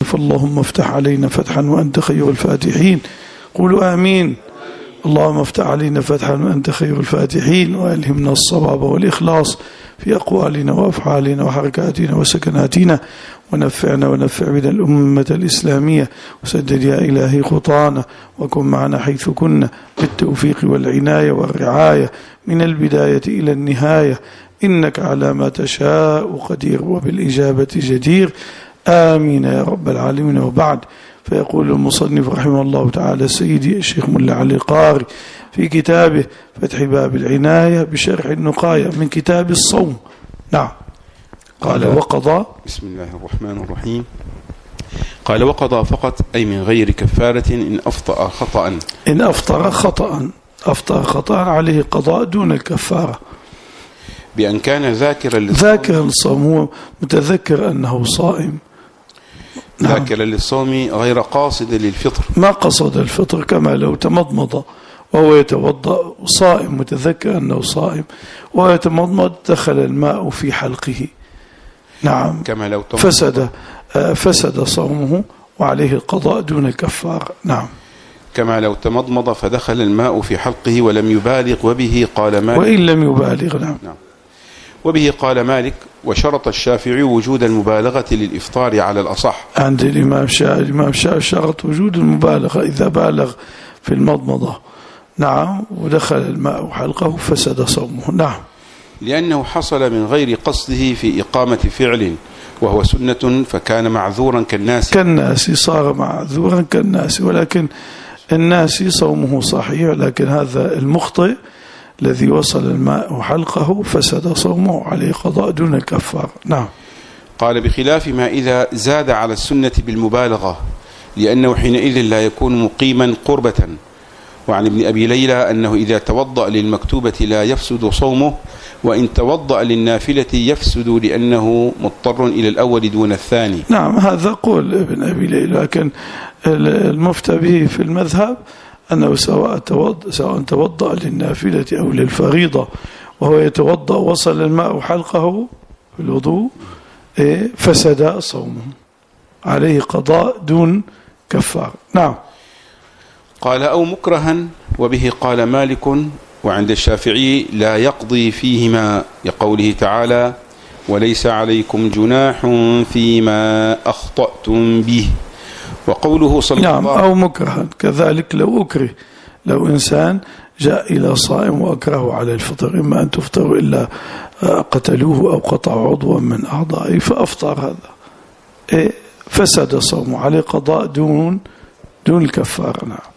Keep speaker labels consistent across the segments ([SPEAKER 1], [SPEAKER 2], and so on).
[SPEAKER 1] فاللهم افتح علينا فتحا وأنت خير الفاتحين. قولوا آمين. اللهم افتح علينا فتحا وأنت خير الفاتحين، وألهمنا الصواب والإخلاص في أقوالنا وأفعالنا وحركاتنا وسكناتنا، ونفعنا ونفع بنا الأمة الإسلامية، وسدد يا إلهي خطانا، وكن معنا حيث كنا بالتوفيق والعناية والرعاية من البداية إلى النهاية، إنك على ما تشاء قدير وبالإجابة جدير. آمين يا رب العالمين. وبعد، فيقول المصنف رحمه الله تعالى سيدي الشيخ ملا علي القاري في كتابه فتح باب العناية بشرح النقاية من كتاب الصوم. نعم. قال وقضى.
[SPEAKER 2] بسم الله الرحمن الرحيم. قال وقضى فقط، أي من غير كفارة إن أفطر خطأ.
[SPEAKER 1] إن أفطر خطأ، أفطر خطأ عليه قضاء دون الكفارة،
[SPEAKER 2] بأن كان ذاكرا
[SPEAKER 1] للصوم، هو متذكر أنه صائم،
[SPEAKER 2] ذاكرا للصوم غير قاصد للفطر،
[SPEAKER 1] ما قصد الفطر، كما لو تمضمض وهو يتوضأ صائم متذكر أنه صائم وهو يتمضمض دخل الماء في حلقه، نعم،
[SPEAKER 2] كما لو
[SPEAKER 1] فسد صومه وعليه القضاء دون الكفار. نعم.
[SPEAKER 2] كما لو تمضمض فدخل الماء في حلقه ولم يبالغ، وبه قال مالك،
[SPEAKER 1] وإن لم يبالغ. نعم.
[SPEAKER 2] وبه قال مالك، وشرط الشافعي وجود المبالغة للإفطار على الأصح.
[SPEAKER 1] عند الإمام الشافعي شرط وجود المبالغة إذا بالغ في المضمضة، نعم، ودخل الماء حلقه فسد صومه. نعم.
[SPEAKER 2] لأنه حصل من غير قصده في إقامة فعل وهو سنة، فكان معذورا كالناس
[SPEAKER 1] صار معذورا كالناس، ولكن الناس صومه صحيح، لكن هذا المخطئ الذي وصل الماء حلقه فسد صومه عليه قضاء دون الكفار. نعم.
[SPEAKER 2] قال بخلاف ما إذا زاد على السنة بالمبالغة، لأنه حينئذ لا يكون مقيما قربة. وعن ابن أبي ليلى أنه إذا توضأ للمكتوبة لا يفسد صومه، وإن توضأ للنافلة يفسد لأنه مضطر إلى الأول دون الثاني.
[SPEAKER 1] نعم، هذا قول ابن أبي ليلى، لكن المفتى به في المذهب أنه سواء توضأ للنافلة أو للفريضة وهو يتوضأ وصل الماء حلقه في الوضوء فسد صومه، عليه قضاء دون كفار. نعم.
[SPEAKER 2] قال أو مكرها، وبه قال مالك، وعند الشافعي لا يقضي فيهما، لقوله تعالى وليس عليكم جناح فيما أخطأتم به، وقوله صلى الله عليه وسلم.
[SPEAKER 1] نعم، أو مكرها كذلك، لو أكره، لو إنسان جاء إلى صائم وأكره على الفطر، إما أن تفطر إلا قتلوه أو قطعوا عضوا من أعضائه فأفطر، هذا فسد صومه، عليه قضاء دون الكفارة. نعم.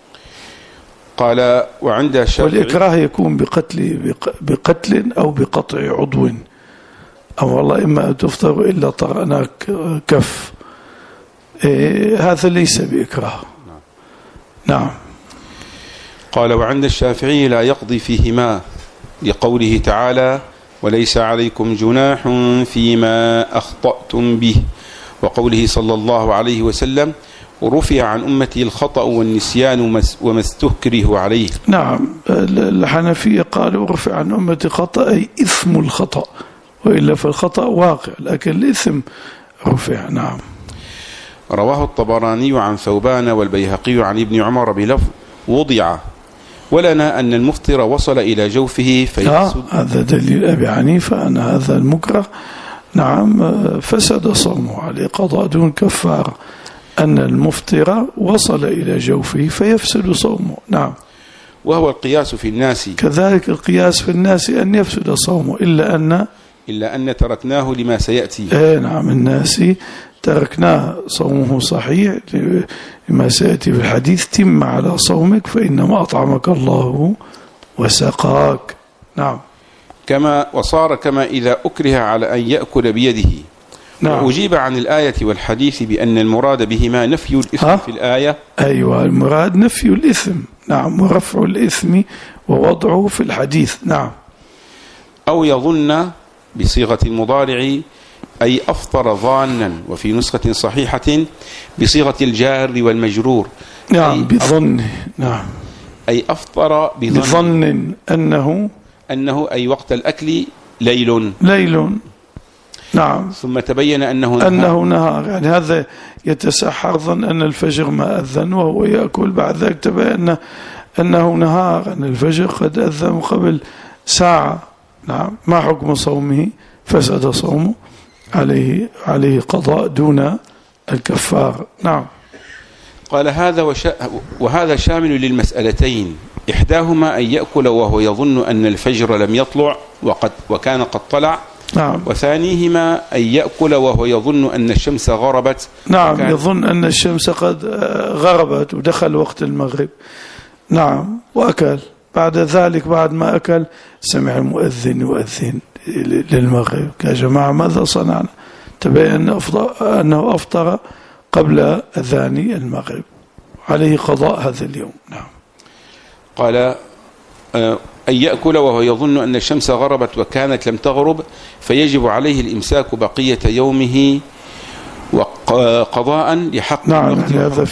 [SPEAKER 2] قال وعند الشافعي،
[SPEAKER 1] والإكراه يكون بقتل أو بقطع عضو، أو والله إما أن تفطر إلا طرأناك كف، هذا ليس بإكراه. نعم.
[SPEAKER 2] قال وعند الشافعي لا يقضي فيهما، لقوله تعالى وليس عليكم جناح فيما أخطأتم به، وقوله صلى الله عليه وسلم ورفع عن أمتي الخطأ والنسيان وما استكره عليه.
[SPEAKER 1] نعم، الحنفية قالوا رفع عن أمتي خطأ أي إثم الخطأ، وإلا فالخطأ واقع لكن الإثم رفع. نعم.
[SPEAKER 2] رواه الطبراني عن ثوبان والبيهقي عن ابن عمر بلفظ وضع، ولنا أن المفطر وصل إلى جوفه فيفسد.
[SPEAKER 1] هذا دليل أبي حنيفة أن هذا المكره، نعم، فسد صومه، عليه قضاء دون كفارة، أن المفطر وصل إلى جوفه فيفسد صومه. نعم.
[SPEAKER 2] وهو القياس في الناس،
[SPEAKER 1] كذلك القياس في الناس أن يفسد صومه، إلا أن
[SPEAKER 2] تركناه لما سيأتي.
[SPEAKER 1] نعم، الناس تركناه صومه صحيح لما سيأتي في الحديث تم على صومك فإنما أطعمك الله وسقاك. نعم.
[SPEAKER 2] وصار كما إذا أكره على أن يأكل بيده. نعم. وأجيب عن الآية والحديث بأن المراد بهما نفي الإثم في الآية.
[SPEAKER 1] أيوة، المراد نفي الإثم، نعم، ورفع الإثم ووضعه في الحديث. نعم.
[SPEAKER 2] أو يظن بصيغة المضارع أي أفطر ظانا، وفي نسخة صحيحة بصيغة الجار والمجرور.
[SPEAKER 1] نعم، بظن. نعم.
[SPEAKER 2] أي أفطر
[SPEAKER 1] بظن أنه
[SPEAKER 2] أي وقت الأكل ليل.
[SPEAKER 1] نعم.
[SPEAKER 2] ثم تبين أنه
[SPEAKER 1] نهار، يعني هذا يتسحر ظن أن الفجر ما أذن وهو يأكل، بعد ذلك تبين أنه نهار، أن الفجر قد أذن قبل ساعة. نعم. ما حكم صومه؟ فسد صومه، عليه قضاء دون الكفار. نعم.
[SPEAKER 2] قال وهذا شامل للمسألتين، إحداهما أن يأكل وهو يظن أن الفجر لم يطلع وكان قد طلع.
[SPEAKER 1] نعم.
[SPEAKER 2] وثانيهما أن يأكل وهو يظن أن الشمس غربت.
[SPEAKER 1] نعم، يظن أن الشمس قد غربت ودخل وقت المغرب. نعم. وأكل بعد ذلك، بعد ما أكل سمع المؤذن يؤذن للمغرب، يا جماعة ماذا صنعنا؟ تبين أنه أفطر قبل أذان المغرب، عليه قضاء هذا اليوم. نعم.
[SPEAKER 2] قال أن يأكل وهو يظن أن الشمس غربت وكانت لم تغرب، فيجب عليه الإمساك بقية يومه وقضاء لحق.
[SPEAKER 1] نعم. هذا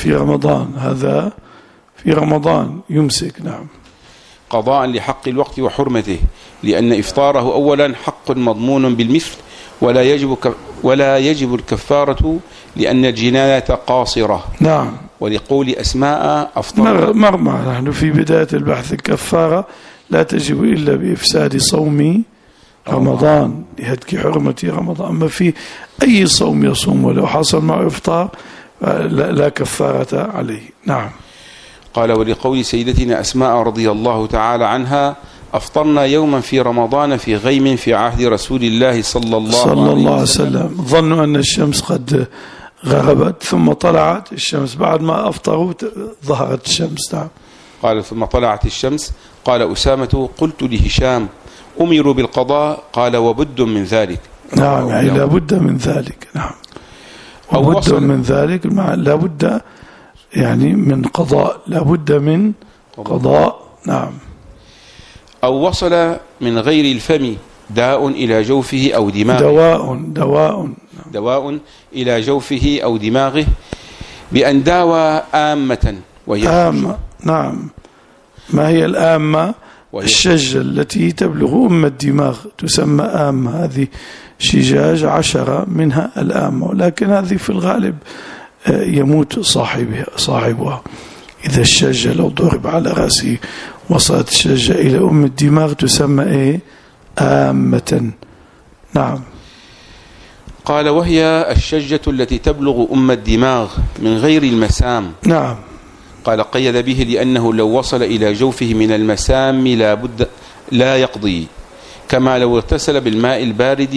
[SPEAKER 1] في رمضان يمسك. نعم.
[SPEAKER 2] قضاء لحق الوقت وحرمته، لأن إفطاره أولا حق مضمون بالمثل، ولا يجب الكفارة لأن الجناية قاصرة.
[SPEAKER 1] نعم.
[SPEAKER 2] ولقول أسماء أفطر
[SPEAKER 1] نحن في بداية البحث الكفارة لا تجب إلا بإفساد صوم رمضان لهتك حرمة رمضان. أما في أي صوم يصوم ولو حصل معه إفطار لا كفارة عليه. نعم.
[SPEAKER 2] قال ولقول سيدتنا أسماء رضي الله تعالى عنها: أفطرنا يوما في رمضان في غيم في عهد رسول الله صلى الله عليه وسلم.
[SPEAKER 1] ظنوا أن الشمس قد غربت ثم طلعت الشمس، بعد ما أفطروا ظهرت الشمس. نعم.
[SPEAKER 2] قال ثم طلعت الشمس. قال أسامة: قلت لهشام: أمروا بالقضاء؟ قال: وبد من ذلك.
[SPEAKER 1] نعم، يعني لا بد من ذلك. نعم. وبد من ذلك، لا بد يعني من قضاء، لا بد من قضاء. نعم.
[SPEAKER 2] أو وصل من غير الفم داء إلى جوفه أو دماغه. دواء إلى جوفه أو دماغه بأن داوى آمة وهي
[SPEAKER 1] آمة. نعم. ما هي الآمة؟ الشجة التي تبلغ الدماغ تسمى آمة. هذه شجاج 10 منها الآمة، ولكن هذه في الغالب يموت صاحبها. إذا الشجة لو ضرب على رأسه وصلت الشجة إلى الدماغ تسمى آمة. نعم.
[SPEAKER 2] قال وهي الشجة التي تبلغ الدماغ من غير المسام.
[SPEAKER 1] نعم.
[SPEAKER 2] قال قيد به لأنه لو وصل إلى جوفه من المسام لا يقضي، كما لو اغتسل بالماء البارد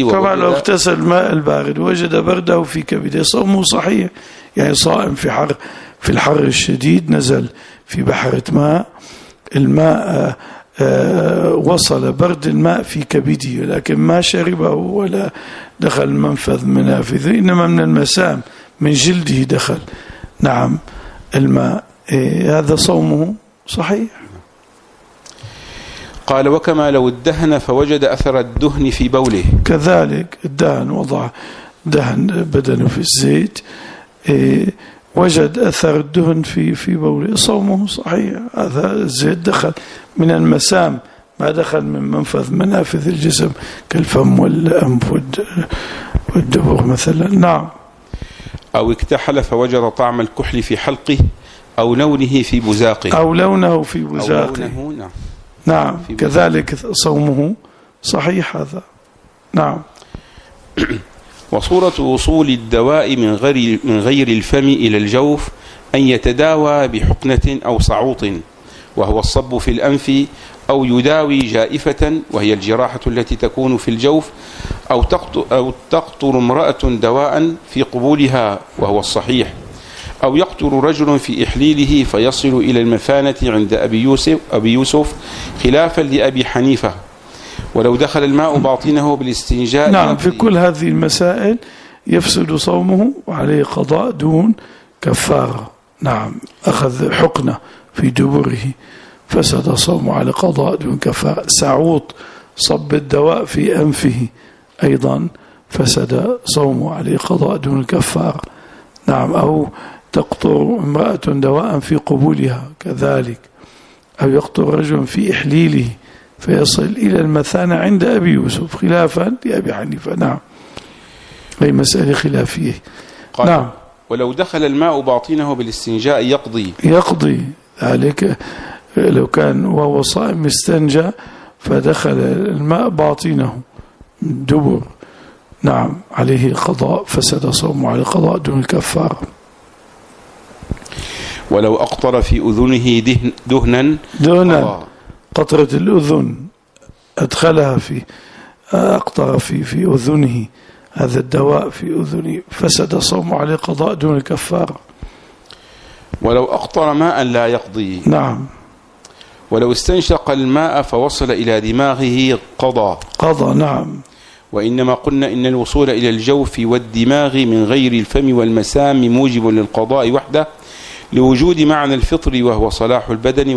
[SPEAKER 1] وجد برده في كبده صومه صحيح. يعني صائم في الحر الشديد، نزل في بحرة ماء، الماء وصل برد الماء في كبده، لكن ما شربه ولا دخل منفذ منافذه، إنما من المسام من جلده دخل. نعم. الماء هذا صومه صحيح.
[SPEAKER 2] قال وكما لو ادهن فوجد أثر الدهن في بوله.
[SPEAKER 1] كذلك الدهن، وضع دهن بدنه في الزيت، وجد أثر الدهن في بوله، صومه صحيح. هذا الزيت دخل من المسام، ما دخل من منفذ منافذ الجسم كالفم والأنف والدبر مثلا. نعم.
[SPEAKER 2] أو اكتحل فوجد طعم الكحل في حلقه أو لونه في بزاقه.
[SPEAKER 1] نعم. كذلك صومه صحيح هذا. نعم.
[SPEAKER 2] وصورة وصول الدواء من غير الفم إلى الجوف أن يتداوى بحقنة أو صعوط، وهو الصب في الأنف، أو يداوي جائفة وهي الجراحة التي تكون في الجوف، أو تقطر امرأة دواء في قبولها وهو الصحيح، أو يقطر رجل في إحليله فيصل إلى المثانة عند أبي يوسف خلافا لأبي حنيفة، ولو دخل الماء باطنه بالاستنجاء.
[SPEAKER 1] نعم. في كل هذه المسائل يفسد صومه وعليه قضاء دون كفارة. نعم. أخذ حقنة في دبره فسد صومه على قضاء دون كفارة. سعوط، صب الدواء في أنفه، أيضا فسد صومه عليه قضاء دون كفارة. نعم. أو تقطر امرأة دواء في قبولها كذلك، أو يقطر رجل في إحليله فيصل إلى المثانة عند أبي يوسف خلافا لأبي حنيفة. نعم. أي مسألة خلافية. نعم.
[SPEAKER 2] ولو دخل الماء باطنه بالاستنجاء
[SPEAKER 1] يقضي ذلك. لو كان وهو صائم استنجى فدخل الماء باطنه دبر، نعم، عليه القضاء، فسد صومه على القضاء دون الكفارة.
[SPEAKER 2] ولو أقطر في أذنه دهنا
[SPEAKER 1] قطرة الأذن أدخلها أقطر في أذنه، هذا الدواء في أذنه، فسد صومه عليه قضاء دون الكفارة.
[SPEAKER 2] ولو أقطر ماء لا يقضي.
[SPEAKER 1] نعم.
[SPEAKER 2] ولو استنشق الماء فوصل إلى دماغه قضى. نعم. وإنما قلنا إن الوصول إلى الجوف والدماغ من غير الفم والمسام موجب للقضاء وحده، لوجود معنى الفطر وهو صلاح البدن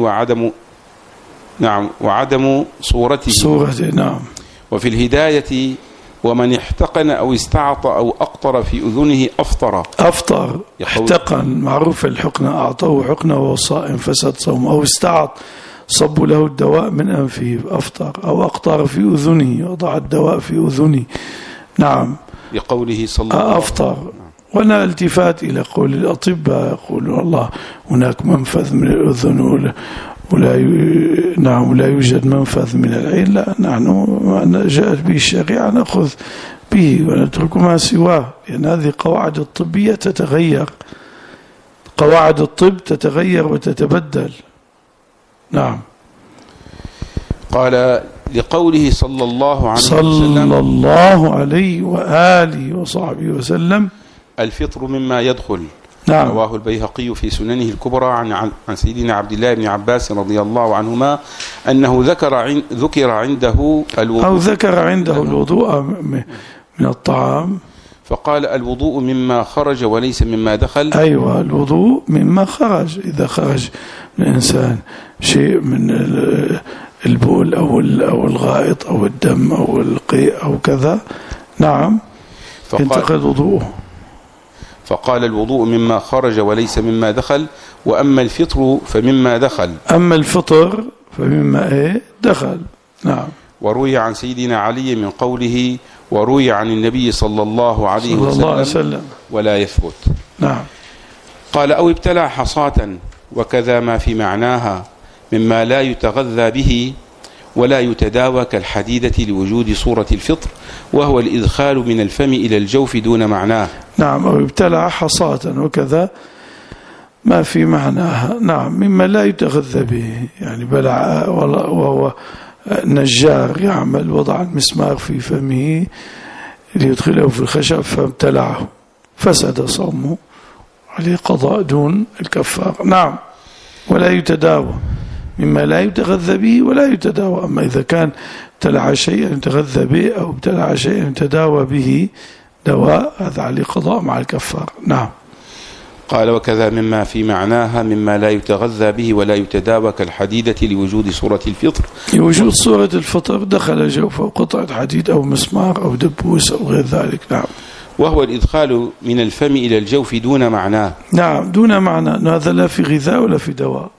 [SPEAKER 2] وعدم صورته.
[SPEAKER 1] نعم.
[SPEAKER 2] وفي الهداية ومن احتقن أو استعط أو أقطر في أذنه أفطر.
[SPEAKER 1] احتقن معروف الحقنة، أعطوه حقنة وهو صائم فسد صوم، أو استعط صبوا له الدواء من أنفه أفطر، أو أقطر في أذنه وضع الدواء في أذنه، نعم،
[SPEAKER 2] لقوله صلى الله عليه وسلم
[SPEAKER 1] أفطر. ولا التفات إلى قول الأطباء يقولون والله هناك منفذ من الأذن ولا يوجد منفذ من العين. لا، نحن جاءت به الشريعة نأخذ به ونترك ما سواه، لأن هذه قواعد الطبية تتغير، قواعد الطب تتغير وتتبدل. نعم.
[SPEAKER 2] قال لقوله صلى الله
[SPEAKER 1] عليه وآله وصحبه وسلم
[SPEAKER 2] الفطر مما يدخل.
[SPEAKER 1] نعم.
[SPEAKER 2] رواه البيهقي في سننه الكبرى عن سيدنا عبد الله بن عباس رضي الله عنهما أنه ذكر عنده الوضوء،
[SPEAKER 1] أو ذكر عنده الوضوء من الطعام،
[SPEAKER 2] فقال الوضوء مما خرج وليس مما دخل.
[SPEAKER 1] أيوة، الوضوء مما خرج، إذا خرج من الإنسان شيء من البول أو الغائط أو الدم أو القيء أو كذا، نعم، ينتقد وضوءه.
[SPEAKER 2] فقال الوضوء مما خرج وليس مما دخل، وأما الفطر فمما دخل.
[SPEAKER 1] أما الفطر فمما دخل. نعم.
[SPEAKER 2] وروي عن سيدنا علي من قوله وروي عن النبي صلى الله عليه وسلم ولا يثبت.
[SPEAKER 1] نعم.
[SPEAKER 2] قال أو ابتلع حصاة وكذا ما في معناها مما لا يتغذى به ولا يتداوى كالحديدة لوجود صورة الفطر، وهو الإدخال من الفم إلى الجوف دون معناه.
[SPEAKER 1] نعم. أو ابتلع حصاة وكذا ما في معناها، نعم، مما لا يتغذى به، يعني بلع وهو نجار يعمل، وضع المسمار في فمه ليدخله في الخشب فابتلعه فسد صومه، عليه قضاء دون الكفار. نعم. ولا يتداوى، مما لا يتغذى به ولا يتداوى. أما إذا كان ابتلع شيئا يتغذى به أو ابتلع شيئا يتداوى به دواء، هذا عليه قضاء مع الكفار. نعم.
[SPEAKER 2] قال وكذا مما في معناها مما لا يتغذى به ولا يتداوى كالحديدة لوجود صورة الفطر.
[SPEAKER 1] لوجود صورة الفطر دخل جوفه قطعة حديد أو مسمار أو دبوس أو غير ذلك. نعم.
[SPEAKER 2] وهو الإدخال من الفم إلى الجوف دون معناه.
[SPEAKER 1] نعم، دون معنى، هذا لا في غذاء ولا في دواء،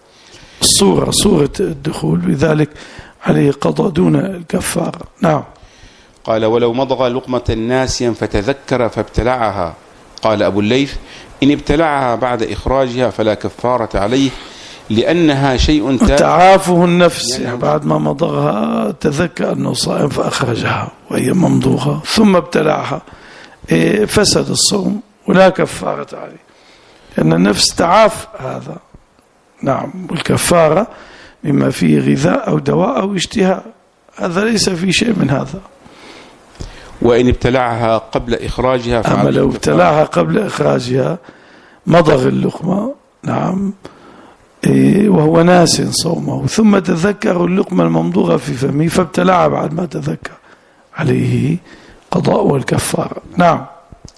[SPEAKER 1] صورة الدخول، بذلك عليه قضاء دون الكفار. نعم.
[SPEAKER 2] قال ولو مضغ لقمة ناسيا فتذكر فابتلعها، قال أبو الليث إن ابتلعها بعد إخراجها فلا كفارة عليه، لأنها شيء
[SPEAKER 1] تعافه النفس، يعني بعد ما مضغها تذكر أنه صائم فأخرجها وهي ممضوغة ثم ابتلعها، فسد الصوم ولا كفارة عليه، لأن النفس تعاف هذا. نعم. والكفارة مما فيه غذاء أو دواء أو اشتهاء، هذا ليس في شيء من هذا.
[SPEAKER 2] وإن ابتلعها قبل إخراجها
[SPEAKER 1] أما لو ابتلعها قبل إخراجها مضغ اللقمة، نعم، وهو ناس صومه ثم تذكر اللقمة الممضوغة في فمه فابتلعها بعد ما تذكر، عليه قضاء والكفارة. نعم.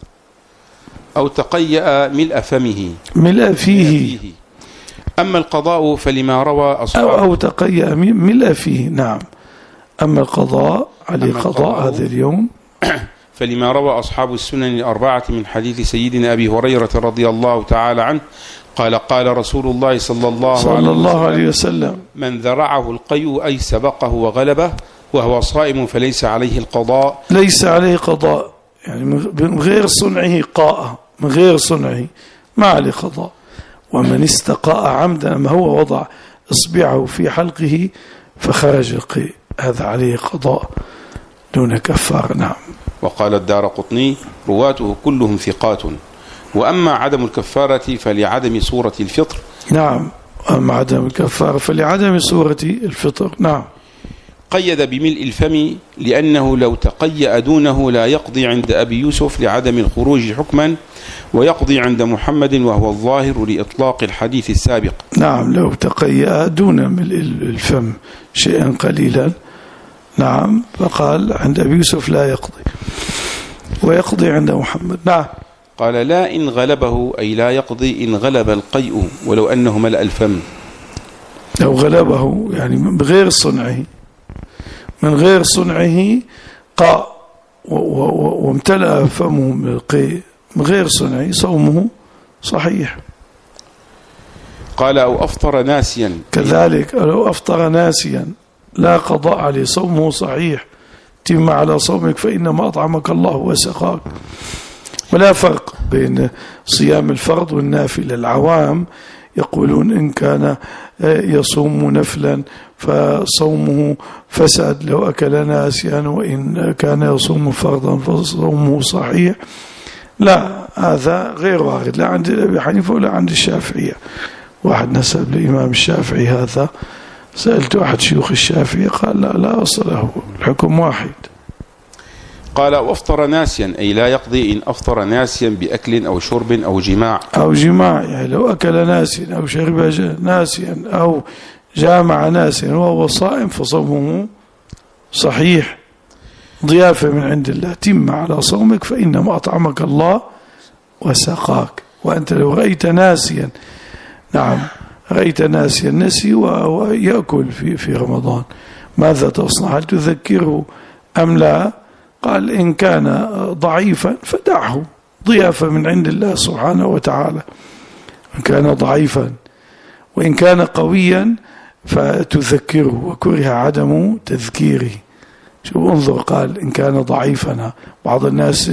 [SPEAKER 2] أو تقيأ ملء فمه
[SPEAKER 1] ملء فيه.
[SPEAKER 2] أما القضاء فلما روى أصحاب
[SPEAKER 1] أو تقيأ ملء فيه. نعم. أما القضاء عليه قضاء هذا اليوم
[SPEAKER 2] فلما روى أصحاب السنن الأربعة من حديث سيدنا أبي هريرة رضي الله تعالى عنه قال قال رسول الله صلى الله عليه وسلم من ذرعه القيء أي سبقه وغلبه وهو صائم فليس عليه القضاء.
[SPEAKER 1] ليس عليه قضاء، يعني من غير صنعه قاء، من غير صنعه ما عليه قضاء. ومن استقاء عمدا، أما هو وضع إصبعه في حلقه فخرج القيء، هذا عليه قضاء دون كفارة. نعم.
[SPEAKER 2] وقال الدارقطني: رواته كلهم ثقات، وأما عدم الكفارة فلعدم صورة الفطر.
[SPEAKER 1] نعم، أما عدم الكفارة فلعدم صورة الفطر. نعم.
[SPEAKER 2] قيد بملء الفم لأنه لو تقيأ دونه لا يقضي عند أبي يوسف لعدم الخروج حكما، ويقضي عند محمد وهو الظاهر لإطلاق الحديث السابق.
[SPEAKER 1] نعم، لو تقيأ دون ملء الفم شيئا قليلا، نعم، فقال عند أبي يوسف لا يقضي ويقضي عند محمد. نعم.
[SPEAKER 2] قال: لا إن غلبه، أي لا يقضي إن غلب القيء ولو أنه ملأ الفم.
[SPEAKER 1] لو غلبه يعني بغير صنعه، من غير صنعه قاء وامتلأ فمه من القيء من غير صنعه، صومه صحيح.
[SPEAKER 2] قال: أو أفطر ناسيا.
[SPEAKER 1] كذلك لو أفطر ناسيا لا قضاء عليه، صومه صحيح. تم على صومك فإنما أطعمك الله وسقاك. ولا فرق بين صيام الفرض والنافل. العوام يقولون إن كان يصوم نفلا فصومه فسد لو أكل ناسيا، وإن كان يصوم فرضا فصومه صحيح. لا، هذا غير وارد، لا عند أبي حنيفة ولا عند الشافعية. واحد نسب لإمام الشافعي هذا، سألت أحد شيوخ الشافعي قال لا أصل له، الحكم واحد.
[SPEAKER 2] قال: وأفطر ناسيا، أي لا يقضي إن أفطر ناسيا بأكل أو شرب أو جماع.
[SPEAKER 1] أو جماع، يعني لو أكل ناسيا أو شرب ناسيا أو جامع ناسيا وهو صائم فصومه صحيح، ضيافة من عند الله، تم على صومك فإنما أطعمك الله وسقاك. وأنت لو رأيت ناسيا، نعم، رأيت ناسيا نسي ويأكل في رمضان، ماذا تصنع؟ هل تذكره أم لا؟ قال: إن كان ضعيفا فدعه، ضيافة من عند الله سبحانه وتعالى إن كان ضعيفا. وإن كان قويا فتذكره، وكره عدم تذكيره. شو انظر، قال إن كان ضعيفا. بعض الناس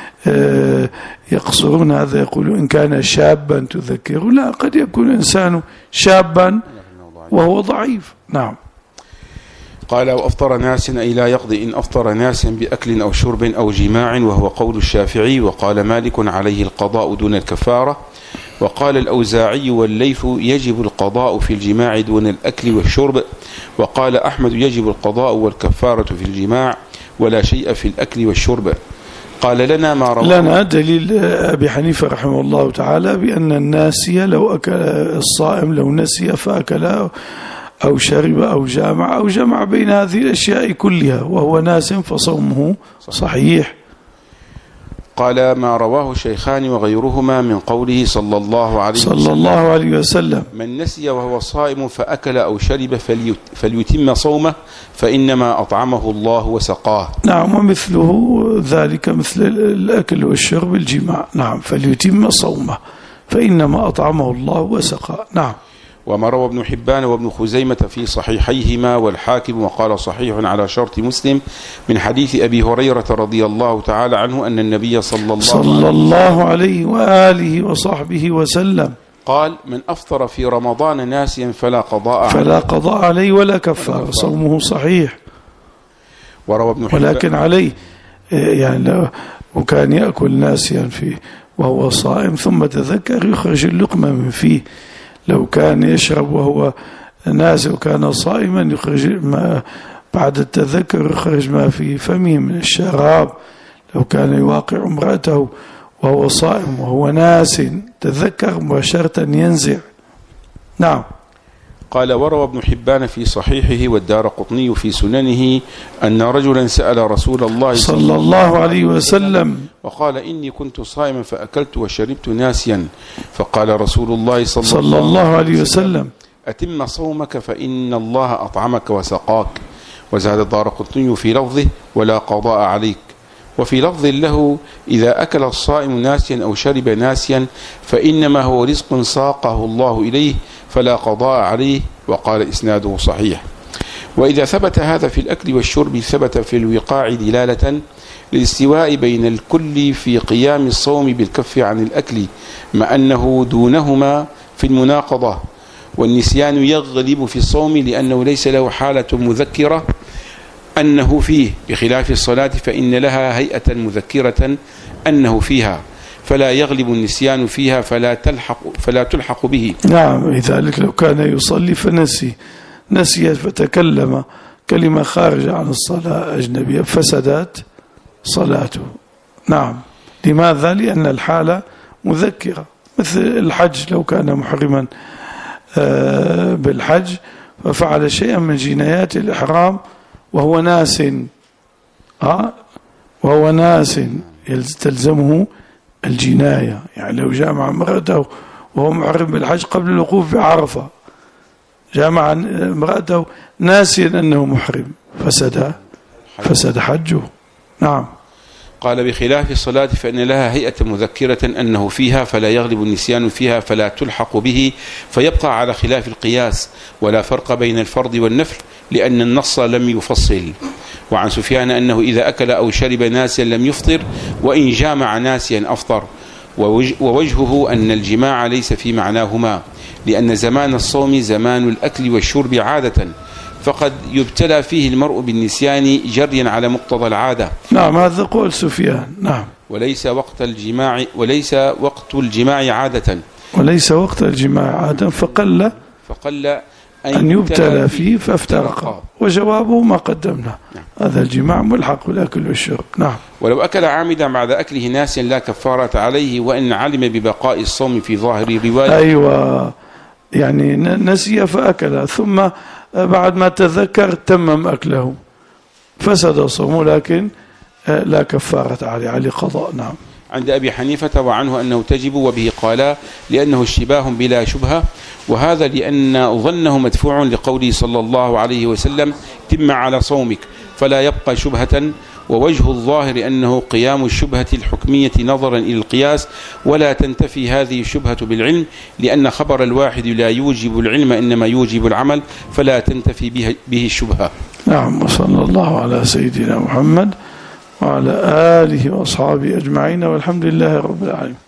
[SPEAKER 1] يقصرون هذا، يقولون إن كان شابا تذكره. لا، قد يكون إنسان شابا وهو ضعيف. نعم.
[SPEAKER 2] قال: وأفطر ناسا، أي لا يقضي إن أفطر ناسا بأكل أو شرب أو جماع، وهو قول الشافعي. وقال مالك: عليه القضاء دون الكفارة. وقال الأوزاعي والليث: يجب القضاء في الجماع دون الأكل والشرب. وقال أحمد: يجب القضاء والكفارة في الجماع ولا شيء في الأكل والشرب. قال: لنا ما رواه.
[SPEAKER 1] لنا دليل أبي حنيفة رحمه الله تعالى بأن الناسي لو أكل، الصائم لو نسي فأكل أو شرب أو جمع بين هذه الأشياء كلها وهو ناس فصومه صحيح.
[SPEAKER 2] قال: ما رواه الشيخان وغيرهما من قوله صلى الله عليه وسلم: من نسي وهو صائم فأكل أو شرب فليتم صومه فإنما أطعمه الله وسقاه.
[SPEAKER 1] نعم، ومثله ذلك مثل الأكل والشرب الجماع. نعم، فليتم صومه فإنما أطعمه الله وسقاه. نعم.
[SPEAKER 2] وما روى ابن حبان وابن خزيمة في صحيحيهما والحاكم وقال صحيح على شرط مسلم من حديث أبي هريرة رضي الله تعالى عنه أن النبي صلى الله عليه
[SPEAKER 1] وآله وصحبه وسلم
[SPEAKER 2] قال: من أفطر في رمضان ناسيا فلا قضاء
[SPEAKER 1] عليه ولا كفارة، صومه صحيح.
[SPEAKER 2] وروى ابن حبان
[SPEAKER 1] ولكن عليه يعني وكان يأكل ناسيا فيه وهو صائم ثم تذكر يخرج اللقمة من فيه. لو كان يشرب وهو ناسي وكان صائما يخرج ما بعد التذكر، يخرج ما في فمه من الشراب. لو كان يواقع امرأته وهو صائم وهو ناس تذكر مباشرة ينزع. نعم.
[SPEAKER 2] قال: وروى ابن حبان في صحيحه والدارقطني في سننه أن رجلا سأل رسول الله
[SPEAKER 1] صلى الله عليه وسلم
[SPEAKER 2] وقال: إني كنت صائما فأكلت وشربت ناسيا، فقال رسول الله
[SPEAKER 1] صلى الله عليه وسلم:
[SPEAKER 2] أتم صومك فإن الله أطعمك وسقاك. وزاد الدارقطني في لفظه: ولا قضاء عليك. وفي لفظ له: إذا أكل الصائم ناسيا أو شرب ناسيا فإنما هو رزق ساقه الله إليه فلا قضاء عليه. وقال: إسناده صحيح. وإذا ثبت هذا في الأكل والشرب ثبت في الوقاع دلالة للاستواء بين الكل في قيام الصوم بالكف عن الأكل مع أنه دونهما في المناقضة، والنسيان يغلب في الصوم لأنه ليس له حالة مذكرة أنه فيه، بخلاف الصلاة فإن لها هيئة مذكرة أنه فيها، فلا يغلب النسيان فيها فلا تلحق به.
[SPEAKER 1] نعم، لذلك لو كان يصلي نسي فتكلم كلمة خارجة عن الصلاة أجنبية فسدت صلاته. نعم، لماذا؟ لأن الحالة مذكرة، مثل الحج، لو كان محرما بالحج ففعل شيئا من جنايات الإحرام وهو ناس تلزمه الجناية. يعني لو جامع امرأته وهو محرم بالحج قبل الوقوف بعرفة، جامع امرأته ناسيا أنه محرم، فسد حجه. نعم.
[SPEAKER 2] قال بخلاف الصلاة فإن لها هيئة مذكرة أنه فيها، فلا يغلب النسيان فيها فلا تلحق به، فيبقى على خلاف القياس، ولا فرق بين الفرض والنفل لأن النص لم يفصل. وعن سفيان أنه إذا أكل أو شرب ناسيا لم يفطر، وإن جامع ناسيا أفطر. ووجهه أن الجماع ليس في معناهما، لأن زمان الصوم زمان الأكل والشرب عادة، فقد يبتلى فيه المرء بالنسيان جريا على مقتضى العادة.
[SPEAKER 1] نعم، هذا قول سفيان. نعم.
[SPEAKER 2] وليس وقت الجماع عادة فقل
[SPEAKER 1] أن يبتلى فيه فافترق، وجوابه ما قدمنا. نعم. هذا الجماع ملحق بالأكل والشرب. نعم.
[SPEAKER 2] ولو أكل عامدا بعد أكله ناسيا لا كفارة عليه، وإن علم ببقاء الصوم في ظاهر رواية.
[SPEAKER 1] أيوة، يعني نسي فأكل، ثم بعد ما تذكر تمم أكله، فسد صومه، لكن لا كفارة عليه قضاء. نعم.
[SPEAKER 2] عند أبي حنيفة وعنه أنه تجب، وبه قالا لأنه اشتباه بلا شبهة، وهذا لأن ظنه مدفوع لقوله صلى الله عليه وسلم تم على صومك، فلا يبقى شبهة. ووجه الظاهر أنه قيام الشبهة الحكمية نظرا إلى القياس، ولا تنتفي هذه الشبهة بالعلم، لأن خبر الواحد لا يوجب العلم إنما يوجب العمل، فلا تنتفي به الشبهة.
[SPEAKER 1] نعم. وصلى الله على سيدنا محمد وعلى آله وأصحابه أجمعين، والحمد لله رب العالمين.